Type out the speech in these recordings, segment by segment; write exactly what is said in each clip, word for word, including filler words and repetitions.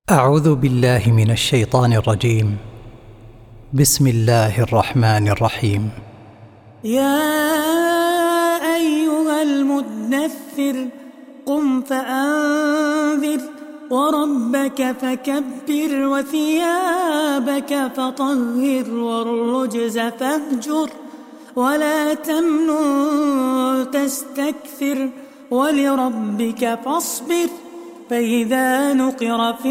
أعوذ بالله من الشيطان الرجيم. بسم الله الرحمن الرحيم. يا أيها المدثر قم فأنذر وربك فكبر وثيابك فطهر والرجز فاهجر ولا تمنن تستكثر ولربك فاصبر فإذا نقر في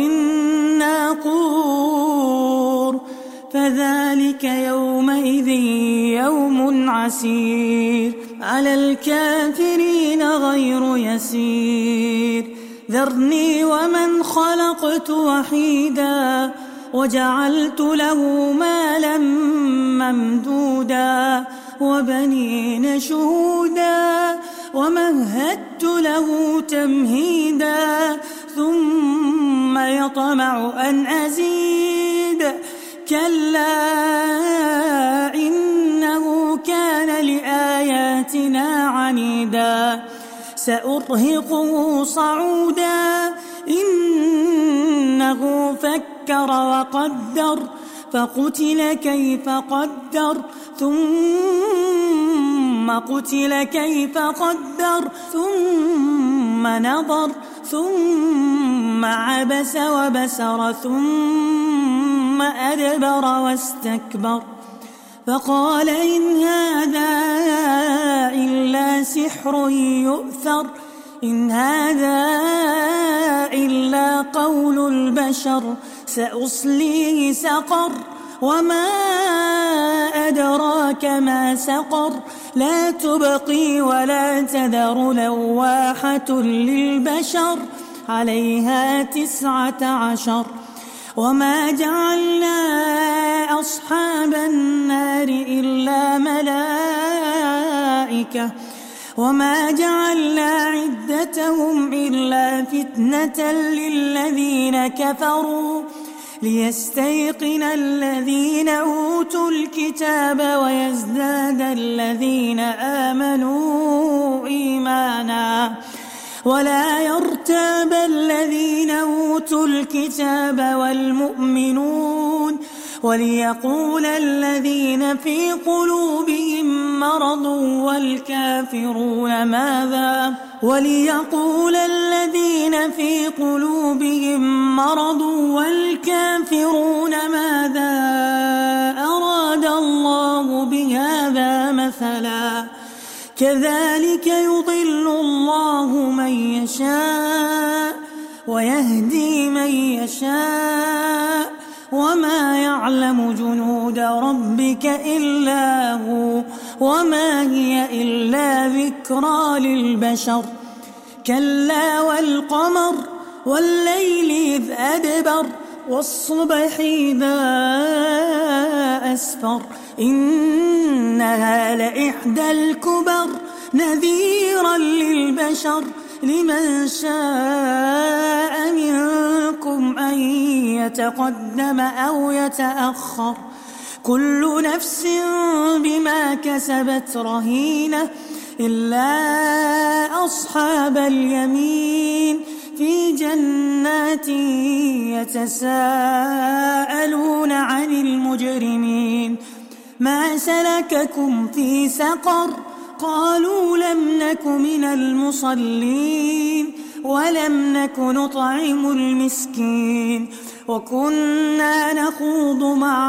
الناقور فذلك يومئذ يوم عسير على الكافرين غير يسير ذرني ومن خلقت وحيدا وجعلت له مالا ممدودا وبنين شهودا ومهدت له تمهيدا ثم يطمع أن أزيد كلا إنه كان لآياتنا عنيدا سأرهقه صعودا إنه فكر وقدر فقتل كيف قدر ثم قتل كيف قدر ثم نظر ثم عبس وبسر ثم أدبر واستكبر فقال إن هذا إلا سحر يؤثر إن هذا إلا قول البشر سأصليه سقر وما أدراك ما سقر لا تبقي ولا تذر لواحة للبشر عليها تسعة عشر وما جعلنا أصحاب النار إلا ملائكة وما جعلنا عدتهم إلا فتنة للذين كفروا ليستيقن الذين أوتوا الكتاب ويزداد الذين آمنوا إيمانا ولا يرتاب الذين أوتوا الكتاب والمؤمنون وليقول الذين في قلوبهم مرض والكافرون ماذا وليقول الذين في قلوبهم مرض والكافرون ماذا أراد الله بهذا مثلا كذلك يضل الله من يشاء ويهدي من يشاء وما يعلم جنود ربك إلا هو وما هي إلا ذكرى للبشر كلا والقمر والليل إذ أدبر والصبح إذا أسفر إنها لإحدى الكبر نذيرا للبشر لمن شاء منكم أن يتقدم أو يتأخر كل نفس بما كسبت رهينة إلا أصحاب اليمين في جنات يتساءلون عن المجرمين ما سلككم في سقر قالوا لم نك من المصلين ولم نك نطعم المسكين وكنا نخوض مع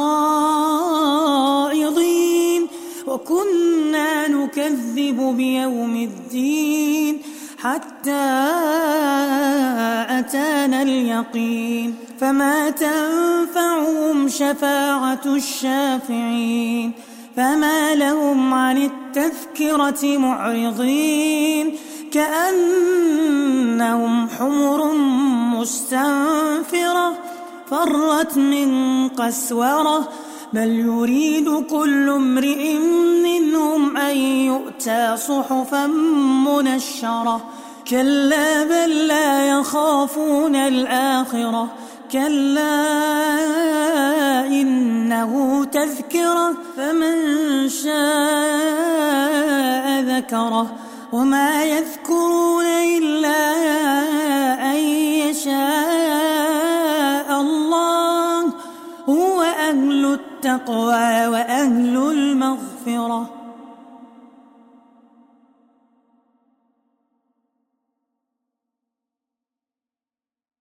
الخائضين وكنا نكذب بيوم الدين حتى أتانا اليقين فما تنفعهم شفاعة الشافعين فما لهم عن التذكرة معرضين كأنهم حمر مستنفرة فرت من قسورة بل يريد كل امرئ منهم أن يؤتى صحفا منشرة كلا بل لا يخافون الآخرة كلا إنه تذكرة فمن شاء ذكره وما يذكرون إلا أن يشاء هو أهل التقوى وأهل المغفرة.